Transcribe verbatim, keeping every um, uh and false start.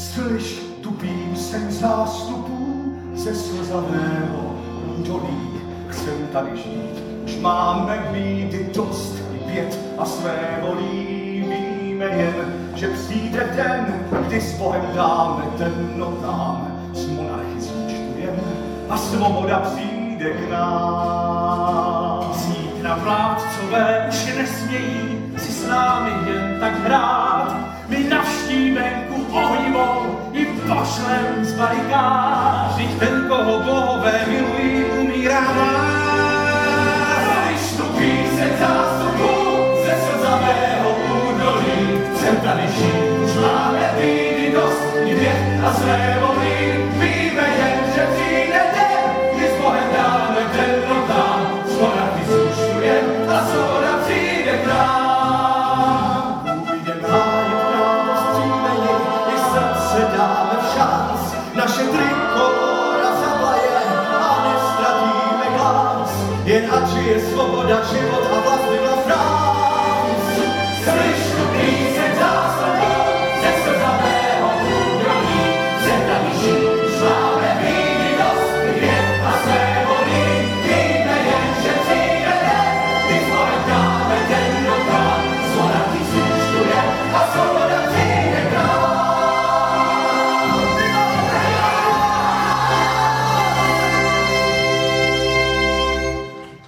Slyš tupým jsem zástupů ze slzavého údolí. Chcem tady žít, už máme bídy dost, i pět a své volí. Víme jen, že přijde den, kdy s Bohem dáme temnotám, s monarchy zúčtujeme a svoboda přijde k nám. Zítra vládcové už nesmějí si s námi jen tak hrát. My navštívenku ohnivou i pošlem z barikád. Vždyť ten, koho bohové milují, umírá vás. Když tu píseň zástupu ze slzavého údolí, chcem tady žít, už máme bídy dost, i věd a své volí. Víme jen, že přijde den, kdy s Bohem dáme temnotám, s monarchy zúčtujem a svoboda přijde k nám. Půjdem hájit právo, střílení, i srdce dáme včas, naše trikolora zablaje a nestratíme hlas. Jen ať je svoboda života,